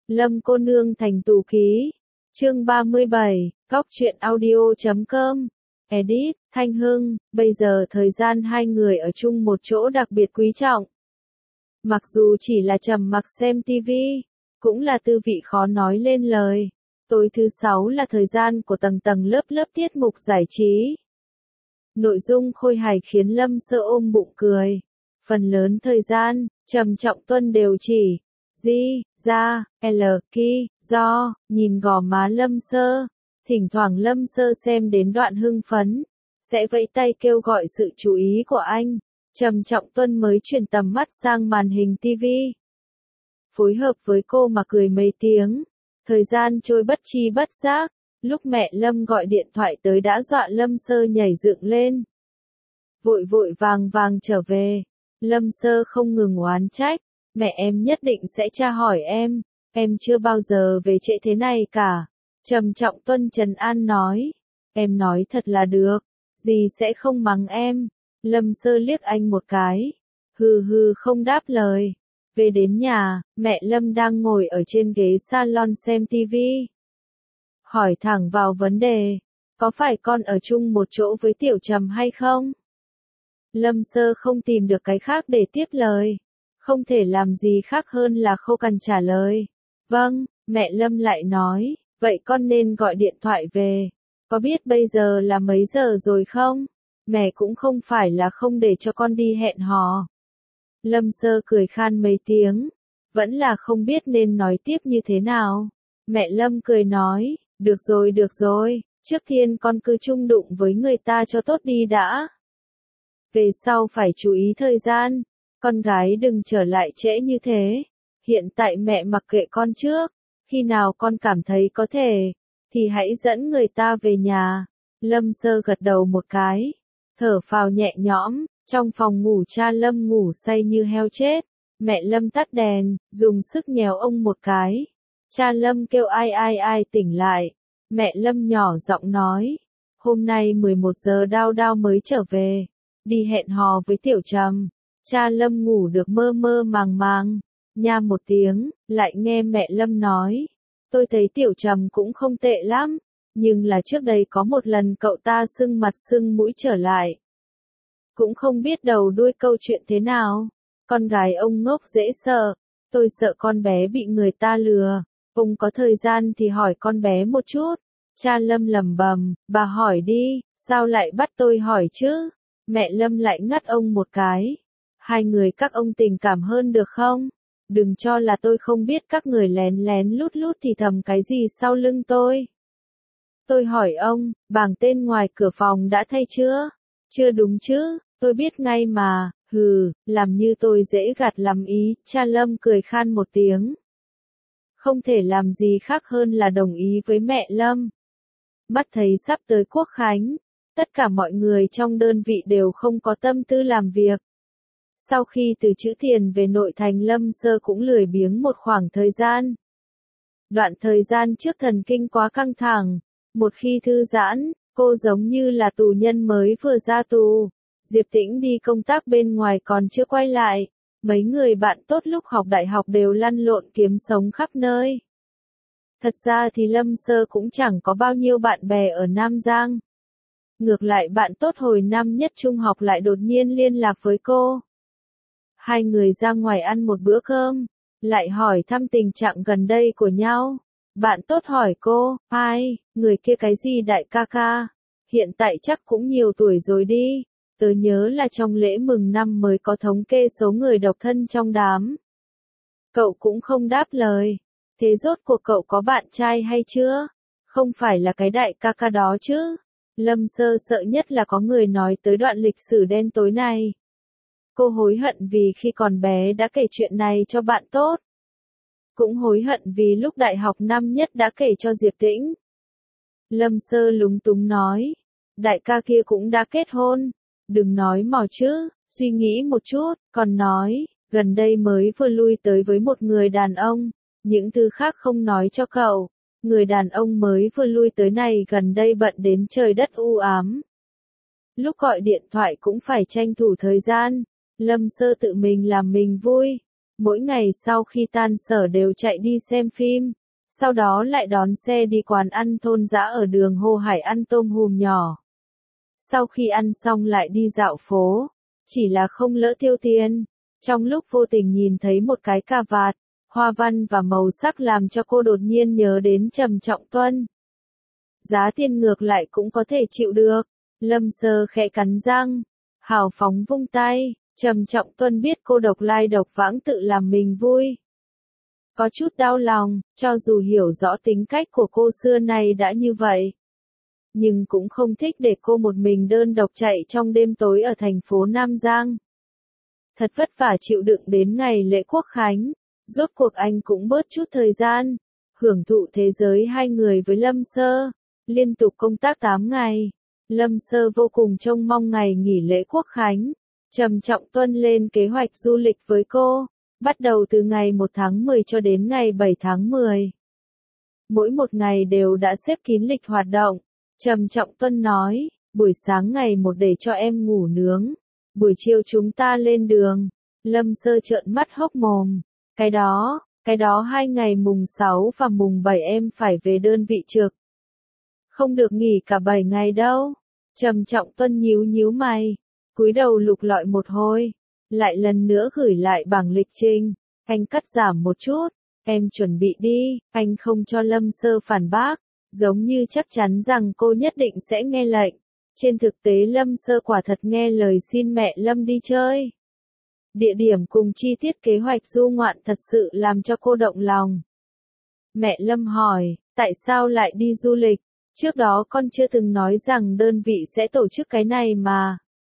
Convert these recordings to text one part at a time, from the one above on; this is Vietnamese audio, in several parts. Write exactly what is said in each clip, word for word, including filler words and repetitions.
Lâm cô nương thành tù ký. Chương ba mươi bảy, góc truyện audio chấm com. Edit, Thanh Hưng, bây giờ thời gian hai người ở chung một chỗ đặc biệt quý trọng. Mặc dù chỉ là trầm mặc xem tivi, cũng là tư vị khó nói lên lời. Tối thứ sáu là thời gian của tầng tầng lớp lớp tiết mục giải trí. Nội dung khôi hài khiến Lâm Sơ ôm bụng cười. Phần lớn thời gian, Trầm Trọng Tuân đều chỉ Di, ra, L, Ki, do, nhìn gò má Lâm Sơ. Thỉnh thoảng Lâm Sơ xem đến đoạn hưng phấn, sẽ vẫy tay kêu gọi sự chú ý của anh. Trầm Trọng Tuân mới chuyển tầm mắt sang màn hình tivi. Phối hợp với cô mà cười mấy tiếng. Thời gian trôi bất chi bất giác. Lúc mẹ Lâm gọi điện thoại tới đã dọa Lâm Sơ nhảy dựng lên. Vội vội vàng vàng trở về. Lâm Sơ không ngừng oán trách. Mẹ em nhất định sẽ tra hỏi em. Em chưa bao giờ về trễ thế này cả. Trầm Trọng Tuân trấn an nói. Em nói thật là được. Dì sẽ không mắng em. Lâm Sơ liếc anh một cái. Hừ hừ không đáp lời. Về đến nhà, mẹ Lâm đang ngồi ở trên ghế salon xem tivi. Hỏi thẳng vào vấn đề. Có phải con ở chung một chỗ với Tiểu Trầm hay không? Lâm Sơ không tìm được cái khác để tiếp lời. Không thể làm gì khác hơn là khô cằn trả lời. Vâng, mẹ Lâm lại nói. Vậy con nên gọi điện thoại về. Có biết bây giờ là mấy giờ rồi không? Mẹ cũng không phải là không để cho con đi hẹn hò. Lâm Sơ cười khan mấy tiếng. Vẫn là không biết nên nói tiếp như thế nào. Mẹ Lâm cười nói. Được rồi được rồi. Trước tiên con cứ chung đụng với người ta cho tốt đi đã. Về sau phải chú ý thời gian. Con gái đừng trở lại trễ như thế. Hiện tại mẹ mặc kệ con trước. Khi nào con cảm thấy có thể, thì hãy dẫn người ta về nhà. Lâm Sơ gật đầu một cái. Thở phào nhẹ nhõm. Trong phòng ngủ cha Lâm ngủ say như heo chết. Mẹ Lâm tắt đèn, dùng sức nhéo ông một cái. Cha Lâm kêu ai ai ai tỉnh lại. Mẹ Lâm nhỏ giọng nói. Hôm nay mười một giờ đao đao mới trở về. Đi hẹn hò với Tiểu Trầm. Cha Lâm ngủ được mơ mơ màng màng. Nha một tiếng, lại nghe mẹ Lâm nói. Tôi thấy Tiểu Trầm cũng không tệ lắm. Nhưng là trước đây có một lần cậu ta sưng mặt sưng mũi trở lại. Cũng không biết đầu đuôi câu chuyện thế nào. Con gái ông ngốc dễ sợ. Tôi sợ con bé bị người ta lừa. Ông có thời gian thì hỏi con bé một chút. Cha Lâm lẩm bẩm, bà hỏi đi, sao lại bắt tôi hỏi chứ? Mẹ Lâm lại ngắt ông một cái. Hai người các ông tình cảm hơn được không? Đừng cho là tôi không biết các người lén lén lút lút thì thầm cái gì sau lưng tôi. Tôi hỏi ông, bảng tên ngoài cửa phòng đã thay chưa? Chưa đúng chứ, tôi biết ngay mà, hừ, làm như tôi dễ gạt làm ý, cha Lâm cười khan một tiếng. Không thể làm gì khác hơn là đồng ý với mẹ Lâm. Mắt thấy sắp tới Quốc Khánh, tất cả mọi người trong đơn vị đều không có tâm tư làm việc. Sau khi từ Trữ Tiền về nội thành Lâm Sơ cũng lười biếng một khoảng thời gian. Đoạn thời gian trước thần kinh quá căng thẳng, một khi thư giãn, cô giống như là tù nhân mới vừa ra tù. Diệp Tĩnh đi công tác bên ngoài còn chưa quay lại. Mấy người bạn tốt lúc học đại học đều lăn lộn kiếm sống khắp nơi. Thật ra thì Lâm Sơ cũng chẳng có bao nhiêu bạn bè ở Nam Giang. Ngược lại bạn tốt hồi năm nhất trung học lại đột nhiên liên lạc với cô. Hai người ra ngoài ăn một bữa cơm, lại hỏi thăm tình trạng gần đây của nhau. Bạn tốt hỏi cô, ai, người kia cái gì đại ca ca, hiện tại chắc cũng nhiều tuổi rồi đi. Tớ nhớ là trong lễ mừng năm mới có thống kê số người độc thân trong đám. Cậu cũng không đáp lời. Thế rốt cuộc cậu có bạn trai hay chưa? Không phải là cái đại ca ca đó chứ? Lâm Sơ sợ nhất là có người nói tới đoạn lịch sử đen tối này. Cô hối hận vì khi còn bé đã kể chuyện này cho bạn tốt. Cũng hối hận vì lúc đại học năm nhất đã kể cho Diệp Tĩnh. Lâm Sơ lúng túng nói. Đại ca kia cũng đã kết hôn. Đừng nói mò chứ, suy nghĩ một chút, còn nói, gần đây mới vừa lui tới với một người đàn ông, những thứ khác không nói cho cậu. Người đàn ông mới vừa lui tới này gần đây bận đến trời đất u ám. Lúc gọi điện thoại cũng phải tranh thủ thời gian, Lâm Sơ tự mình làm mình vui. Mỗi ngày sau khi tan sở đều chạy đi xem phim, sau đó lại đón xe đi quán ăn thôn dã ở đường Hồ Hải ăn tôm hùm nhỏ. Sau khi ăn xong lại đi dạo phố, chỉ là không lỡ tiêu tiền. Trong lúc vô tình nhìn thấy một cái cà vạt, hoa văn và màu sắc làm cho cô đột nhiên nhớ đến Trầm Trọng Tuân. Giá tiền ngược lại cũng có thể chịu được. Lâm Sơ khẽ cắn răng, hào phóng vung tay. Trầm Trọng Tuân biết cô độc lai độc vãng tự làm mình vui. Có chút đau lòng, cho dù hiểu rõ tính cách của cô xưa nay đã như vậy. Nhưng cũng không thích để cô một mình đơn độc chạy trong đêm tối ở thành phố Nam Giang. Thật vất vả chịu đựng đến ngày lễ Quốc Khánh, rốt cuộc anh cũng bớt chút thời gian, hưởng thụ thế giới hai người với Lâm Sơ, liên tục công tác tám ngày. Lâm Sơ vô cùng trông mong ngày nghỉ lễ Quốc Khánh. Trầm Trọng Tuân lên kế hoạch du lịch với cô, bắt đầu từ ngày một tháng mười cho đến ngày bảy tháng mười. Mỗi một ngày đều đã xếp kín lịch hoạt động. Trầm Trọng Tuân nói, buổi sáng ngày một để cho em ngủ nướng, buổi chiều chúng ta lên đường. Lâm Sơ trợn mắt hốc mồm, cái đó, cái đó hai ngày mùng sáu và mùng bảy em phải về đơn vị trực. Không được nghỉ cả bảy ngày đâu. Trầm Trọng Tuân nhíu nhíu mày, cúi đầu lục lọi một hồi, lại lần nữa gửi lại bảng lịch trình. Anh cắt giảm một chút, em chuẩn bị đi. Anh không cho Lâm Sơ phản bác, giống như chắc chắn rằng cô nhất định sẽ nghe lệnh. Trên thực tế Lâm Sơ quả thật nghe lời xin mẹ Lâm đi chơi. Địa điểm cùng chi tiết kế hoạch du ngoạn thật sự làm cho cô động lòng. Mẹ Lâm hỏi, tại sao lại đi du lịch? Trước đó con chưa từng nói rằng đơn vị sẽ tổ chức cái này mà.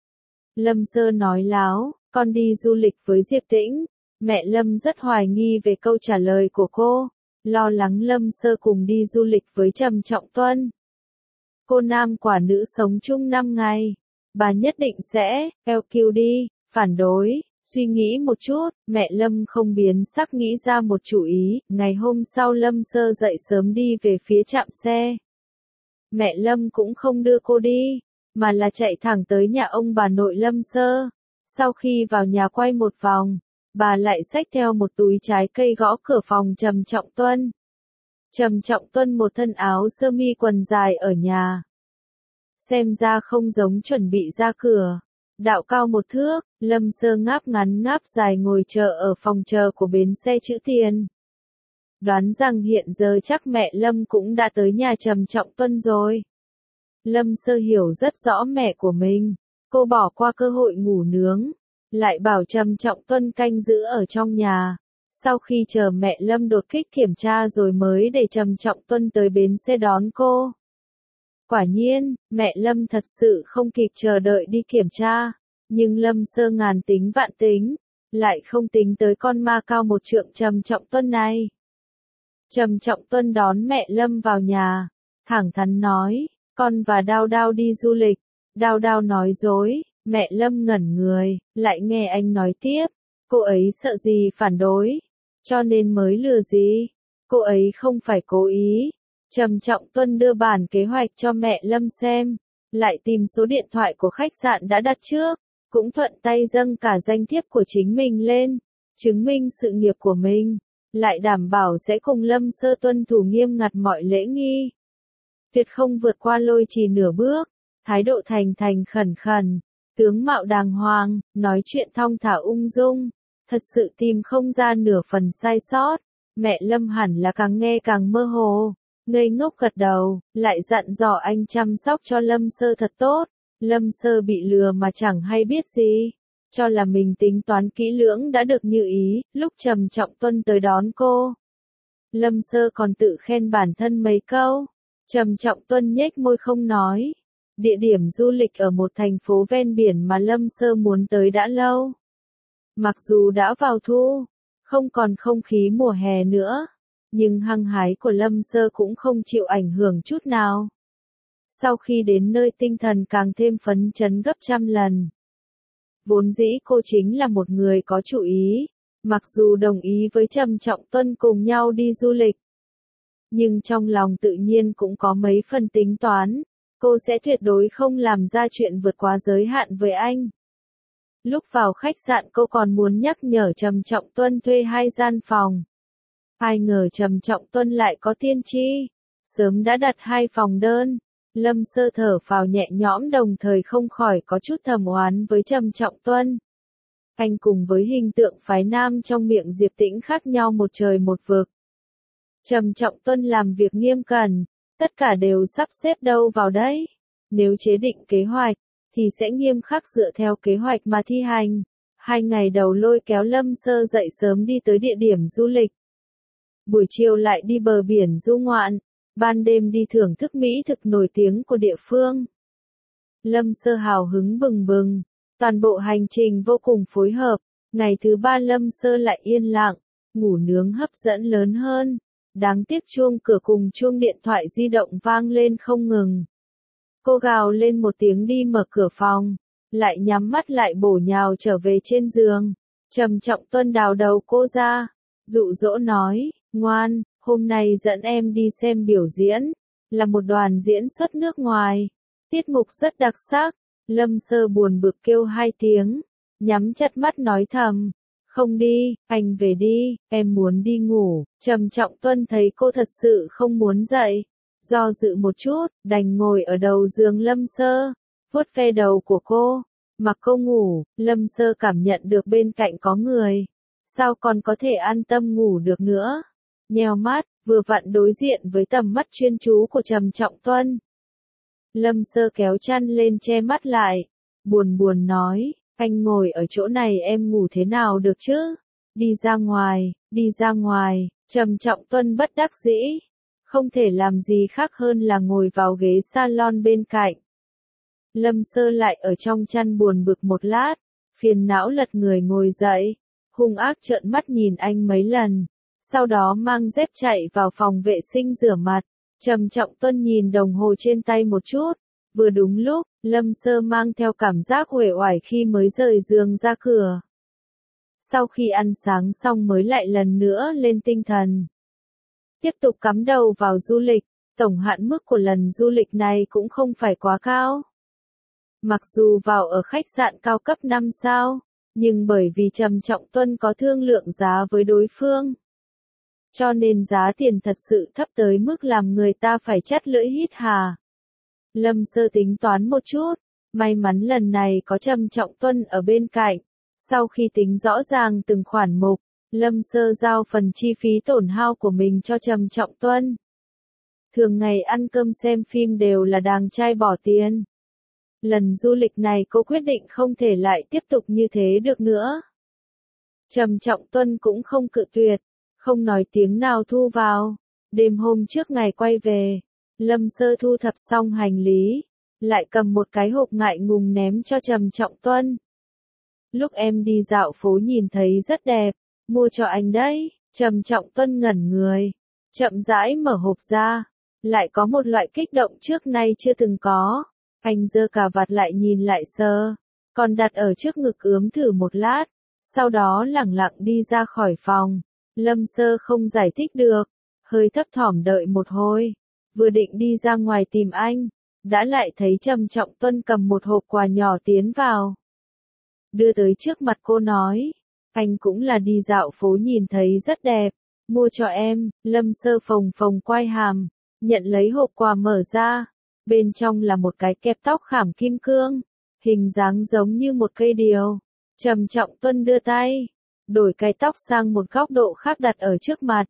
Lâm Sơ nói láo, con đi du lịch với Diệp Tĩnh. Mẹ Lâm rất hoài nghi về câu trả lời của cô, lo lắng Lâm Sơ cùng đi du lịch với Trầm Trọng Tuân. Cô nam quả nữ sống chung năm ngày, bà nhất định sẽ, eo kiu đi, phản đối. Suy nghĩ một chút, mẹ Lâm không biến sắc nghĩ ra một chủ ý. Ngày hôm sau Lâm Sơ dậy sớm đi về phía trạm xe. Mẹ Lâm cũng không đưa cô đi, mà là chạy thẳng tới nhà ông bà nội Lâm Sơ. Sau khi vào nhà quay một vòng, bà lại xách theo một túi trái cây gõ cửa phòng Trầm Trọng Tuân. Trầm Trọng Tuân một thân áo sơ mi quần dài ở nhà. Xem ra không giống chuẩn bị ra cửa. Đạo cao một thước, Lâm Sơ ngáp ngắn ngáp dài ngồi chờ ở phòng chờ của bến xe trữ tiền. Đoán rằng hiện giờ chắc mẹ Lâm cũng đã tới nhà Trầm Trọng Tuân rồi. Lâm Sơ hiểu rất rõ mẹ của mình, cô bỏ qua cơ hội ngủ nướng, lại bảo Trầm Trọng Tuân canh giữ ở trong nhà. Sau khi chờ mẹ Lâm đột kích kiểm tra rồi mới để Trầm Trọng Tuân tới bến xe đón cô. Quả nhiên, mẹ Lâm thật sự không kịp chờ đợi đi kiểm tra, nhưng Lâm Sơ ngàn tính vạn tính, lại không tính tới con ma cao một trượng Trầm Trọng Tuân này. Trầm Trọng Tuân đón mẹ Lâm vào nhà, thẳng thắn nói, con và Đao Đao đi du lịch. Đao Đao nói dối, mẹ Lâm ngẩn người, lại nghe anh nói tiếp, cô ấy sợ gì phản đối, cho nên mới lừa gì, cô ấy không phải cố ý. Trầm Trọng Tuân đưa bản kế hoạch cho mẹ Lâm xem, lại tìm số điện thoại của khách sạn đã đặt trước, cũng thuận tay dâng cả danh thiếp của chính mình lên, chứng minh sự nghiệp của mình, lại đảm bảo sẽ cùng Lâm Sơ tuân thủ nghiêm ngặt mọi lễ nghi. Tuyệt không vượt qua lôi trì nửa bước, thái độ thành thành khẩn khẩn, tướng mạo đàng hoàng, nói chuyện thong thả ung dung, thật sự tìm không ra nửa phần sai sót. Mẹ Lâm hẳn là càng nghe càng mơ hồ, ngây ngốc gật đầu, lại dặn dò anh chăm sóc cho Lâm Sơ thật tốt. Lâm Sơ bị lừa mà chẳng hay biết gì, cho là mình tính toán kỹ lưỡng đã được như ý. Lúc Trầm Trọng Tuân tới đón cô, Lâm Sơ còn tự khen bản thân mấy câu. Trầm Trọng Tuân nhếch môi không nói. Địa điểm du lịch ở một thành phố ven biển mà Lâm Sơ muốn tới đã lâu. Mặc dù đã vào thu, không còn không khí mùa hè nữa, nhưng hăng hái của Lâm Sơ cũng không chịu ảnh hưởng chút nào. Sau khi đến nơi tinh thần càng thêm phấn chấn gấp trăm lần. Vốn dĩ cô chính là một người có chủ ý, mặc dù đồng ý với Trầm Trọng Tuân cùng nhau đi du lịch. Nhưng trong lòng tự nhiên cũng có mấy phần tính toán, cô sẽ tuyệt đối không làm ra chuyện vượt quá giới hạn với anh. Lúc vào khách sạn cô còn muốn nhắc nhở Trầm Trọng Tuân thuê hai gian phòng. Ai ngờ Trầm Trọng Tuân lại có tiên tri, sớm đã đặt hai phòng đơn. Lâm Sơ thở phào nhẹ nhõm đồng thời không khỏi có chút thầm oán với Trầm Trọng Tuân. Anh cùng với hình tượng phái nam trong miệng Diệp Tĩnh khác nhau một trời một vực. Trầm Trọng Tuân làm việc nghiêm cẩn, tất cả đều sắp xếp đâu vào đấy. Nếu chế định kế hoạch, thì sẽ nghiêm khắc dựa theo kế hoạch mà thi hành. Hai ngày đầu lôi kéo Lâm Sơ dậy sớm đi tới địa điểm du lịch. Buổi chiều lại đi bờ biển du ngoạn, ban đêm đi thưởng thức mỹ thực nổi tiếng của địa phương. Lâm Sơ hào hứng bừng bừng, toàn bộ hành trình vô cùng phối hợp. Ngày thứ ba Lâm Sơ lại yên lặng, ngủ nướng hấp dẫn lớn hơn. Đáng tiếc chuông cửa cùng chuông điện thoại di động vang lên không ngừng. Cô gào lên một tiếng đi mở cửa phòng, lại nhắm mắt lại bổ nhào trở về trên giường. Trầm Trọng Tuân đào đầu cô ra, dụ dỗ nói, ngoan, hôm nay dẫn em đi xem biểu diễn, là một đoàn diễn xuất nước ngoài. Tiết mục rất đặc sắc. Lâm Sơ buồn bực kêu hai tiếng, nhắm chặt mắt nói thầm, không đi, anh về đi, em muốn đi ngủ. Trầm Trọng Tuân thấy cô thật sự không muốn dậy, do dự một chút, đành ngồi ở đầu giường Lâm Sơ, vuốt ve đầu của cô, mặc cô ngủ. Lâm Sơ cảm nhận được bên cạnh có người, sao còn có thể an tâm ngủ được nữa. Nheo mắt, vừa vặn đối diện với tầm mắt chuyên chú của Trầm Trọng Tuân. Lâm Sơ kéo chăn lên che mắt lại, buồn buồn nói, anh ngồi ở chỗ này em ngủ thế nào được chứ? Đi ra ngoài, đi ra ngoài. Trầm Trọng Tuân bất đắc dĩ, không thể làm gì khác hơn là ngồi vào ghế salon bên cạnh. Lâm Sơ lại ở trong chăn buồn bực một lát, phiền não lật người ngồi dậy, hung ác trợn mắt nhìn anh mấy lần, sau đó mang dép chạy vào phòng vệ sinh rửa mặt. Trầm Trọng Tuân nhìn đồng hồ trên tay một chút, vừa đúng lúc, Lâm Sơ mang theo cảm giác uể oải khi mới rời giường ra cửa. Sau khi ăn sáng xong mới lại lần nữa lên tinh thần. Tiếp tục cắm đầu vào du lịch, tổng hạn mức của lần du lịch này cũng không phải quá cao. Mặc dù vào ở khách sạn cao cấp năm sao, nhưng bởi vì Trầm Trọng Tuân có thương lượng giá với đối phương, cho nên giá tiền thật sự thấp tới mức làm người ta phải chắt lưỡi hít hà. Lâm Sơ tính toán một chút, may mắn lần này có Trầm Trọng Tuân ở bên cạnh. Sau khi tính rõ ràng từng khoản mục, Lâm Sơ giao phần chi phí tổn hao của mình cho Trầm Trọng Tuân. Thường ngày ăn cơm xem phim đều là đàng trai bỏ tiền. Lần du lịch này cô quyết định không thể lại tiếp tục như thế được nữa. Trầm Trọng Tuân cũng không cự tuyệt, không nói tiếng nào thu vào. Đêm hôm trước ngày quay về, Lâm Sơ thu thập xong hành lý, lại cầm một cái hộp ngại ngùng ném cho Trầm Trọng Tuân. Lúc em đi dạo phố nhìn thấy rất đẹp, mua cho anh đấy. Trầm Trọng Tuân ngẩn người, chậm rãi mở hộp ra, lại có một loại kích động trước nay chưa từng có. Anh giơ cà vạt lại nhìn lại Sơ, còn đặt ở trước ngực ướm thử một lát, sau đó lẳng lặng đi ra khỏi phòng. Lâm Sơ không giải thích được, hơi thấp thỏm đợi một hồi, vừa định đi ra ngoài tìm anh, đã lại thấy Trầm Trọng Tuân cầm một hộp quà nhỏ tiến vào. Đưa tới trước mặt cô nói, anh cũng là đi dạo phố nhìn thấy rất đẹp, mua cho em. Lâm Sơ phồng phồng quai hàm, nhận lấy hộp quà mở ra, bên trong là một cái kẹp tóc khảm kim cương, hình dáng giống như một cây điều. Trầm Trọng Tuân đưa tay, đổi cái tóc sang một góc độ khác đặt ở trước mặt.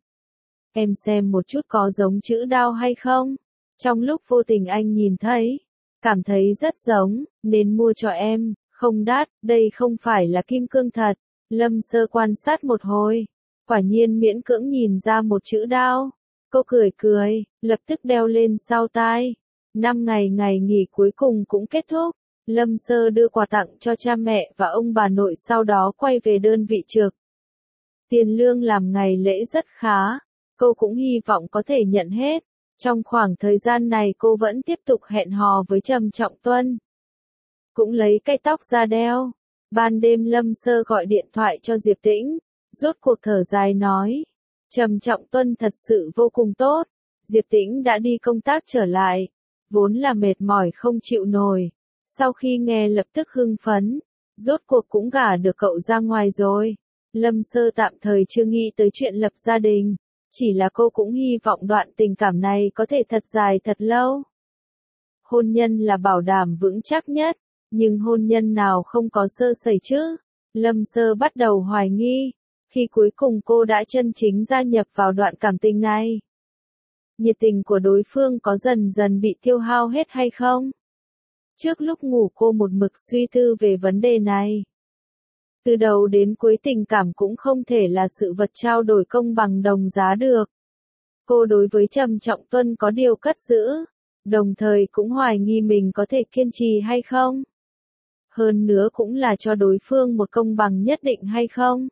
Em xem một chút có giống chữ đao hay không? Trong lúc vô tình anh nhìn thấy, cảm thấy rất giống, nên mua cho em, không đắt, đây không phải là kim cương thật. Lâm Sơ quan sát một hồi, quả nhiên miễn cưỡng nhìn ra một chữ đao. Cô cười cười, lập tức đeo lên sau tai. Năm ngày ngày nghỉ cuối cùng cũng kết thúc. Lâm Sơ đưa quà tặng cho cha mẹ và ông bà nội, sau đó quay về đơn vị trực. Tiền lương làm ngày lễ rất khá, cô cũng hy vọng có thể nhận hết. Trong khoảng thời gian này cô vẫn tiếp tục hẹn hò với Trầm Trọng Tuân, cũng lấy cây tóc ra đeo. Ban đêm Lâm Sơ gọi điện thoại cho Diệp Tĩnh, rốt cuộc thở dài nói, Trầm Trọng Tuân thật sự vô cùng tốt. Diệp Tĩnh đã đi công tác trở lại, vốn là mệt mỏi không chịu nổi, sau khi nghe lập tức hưng phấn, rốt cuộc cũng gả được cậu ra ngoài rồi. Lâm Sơ tạm thời chưa nghĩ tới chuyện lập gia đình, chỉ là cô cũng hy vọng đoạn tình cảm này có thể thật dài thật lâu. Hôn nhân là bảo đảm vững chắc nhất, nhưng hôn nhân nào không có sơ sẩy chứ? Lâm Sơ bắt đầu hoài nghi, khi cuối cùng cô đã chân chính gia nhập vào đoạn cảm tình này. Nhiệt tình của đối phương có dần dần bị tiêu hao hết hay không? Trước lúc ngủ cô một mực suy tư về vấn đề này. Từ đầu đến cuối tình cảm cũng không thể là sự vật trao đổi công bằng đồng giá được. Cô đối với Trầm Trọng Tuân có điều cất giữ, đồng thời cũng hoài nghi mình có thể kiên trì hay không. Hơn nữa cũng là cho đối phương một công bằng nhất định hay không.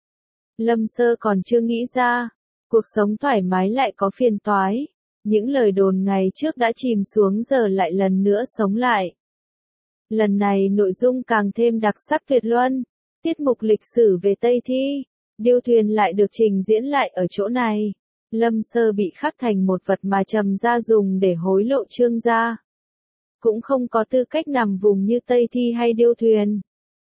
Lâm Sơ còn chưa nghĩ ra, cuộc sống thoải mái lại có phiền toái. Những lời đồn ngày trước đã chìm xuống giờ lại lần nữa sống lại. Lần này nội dung càng thêm đặc sắc tuyệt luân. Tiết mục lịch sử về Tây Thi, điêu thuyền lại được trình diễn lại ở chỗ này. Lâm Sơ bị khắc thành một vật mà Trầm gia dùng để hối lộ Trương gia. Cũng không có tư cách nằm vùng như Tây Thi hay điêu thuyền.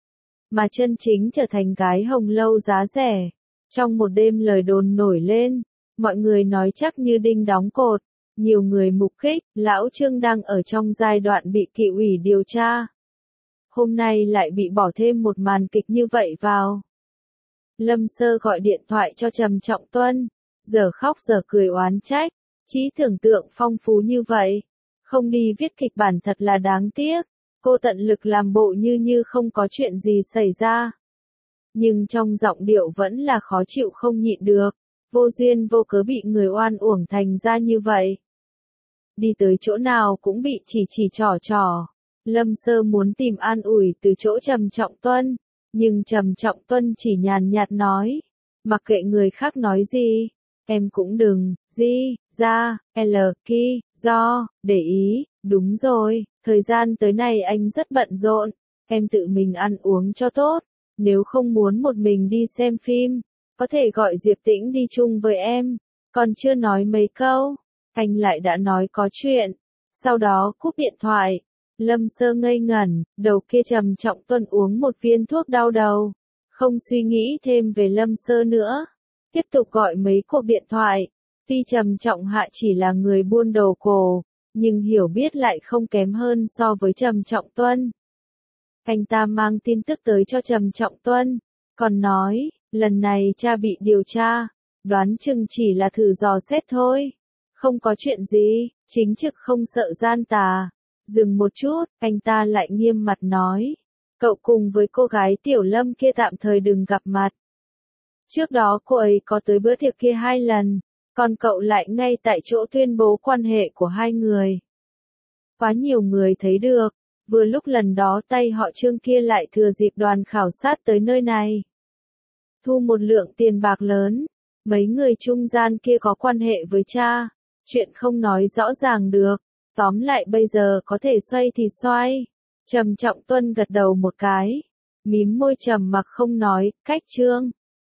Mà chân chính trở thành gái hồng lâu giá rẻ. Trong một đêm lời đồn nổi lên, mọi người nói chắc như đinh đóng cột. Nhiều người mục kích, lão Trương đang ở trong giai đoạn bị kỷ ủy điều tra. Hôm nay lại bị bỏ thêm một màn kịch như vậy vào. Lâm Sơ gọi điện thoại cho Trầm Trọng Tuân, giờ khóc giờ cười oán trách, trí tưởng tượng phong phú như vậy, không đi viết kịch bản thật là đáng tiếc. Cô tận lực làm bộ như như không có chuyện gì xảy ra. Nhưng trong giọng điệu vẫn là khó chịu không nhịn được, vô duyên vô cớ bị người oan uổng thành ra như vậy. Đi tới chỗ nào cũng bị chỉ chỉ trỏ trỏ. Lâm Sơ muốn tìm an ủi từ chỗ Trầm Trọng Tuân, nhưng Trầm Trọng Tuân chỉ nhàn nhạt nói, mặc kệ người khác nói gì, em cũng đừng, gì, ra, l, ki, do, để ý, đúng rồi, thời gian tới này anh rất bận rộn, em tự mình ăn uống cho tốt, nếu không muốn một mình đi xem phim, có thể gọi Diệp Tĩnh đi chung với em, còn chưa nói mấy câu, anh lại đã nói có chuyện, sau đó cúp điện thoại. Lâm Sơ ngây ngẩn, đầu kia Trầm Trọng Tuân uống một viên thuốc đau đầu, không suy nghĩ thêm về Lâm Sơ nữa, tiếp tục gọi mấy cuộc điện thoại. Tuy Trầm Trọng Hạ chỉ là người buôn đồ cổ, nhưng hiểu biết lại không kém hơn so với Trầm Trọng Tuân. Anh ta mang tin tức tới cho Trầm Trọng Tuân, còn nói, lần này cha bị điều tra, đoán chừng chỉ là thử dò xét thôi, không có chuyện gì, chính trực không sợ gian tà. Dừng một chút, anh ta lại nghiêm mặt nói, cậu cùng với cô gái Tiểu Lâm kia tạm thời đừng gặp mặt. Trước đó cô ấy có tới bữa tiệc kia hai lần, còn cậu lại ngay tại chỗ tuyên bố quan hệ của hai người. Quá nhiều người thấy được, vừa lúc lần đó tay họ Trương kia lại thừa dịp đoàn khảo sát tới nơi này. Thu một lượng tiền bạc lớn, mấy người trung gian kia có quan hệ với cha, chuyện không nói rõ ràng được. Tóm lại bây giờ có thể xoay thì xoay. Trầm Trọng Tuân gật đầu một cái, mím môi trầm mặc không nói, cách Trương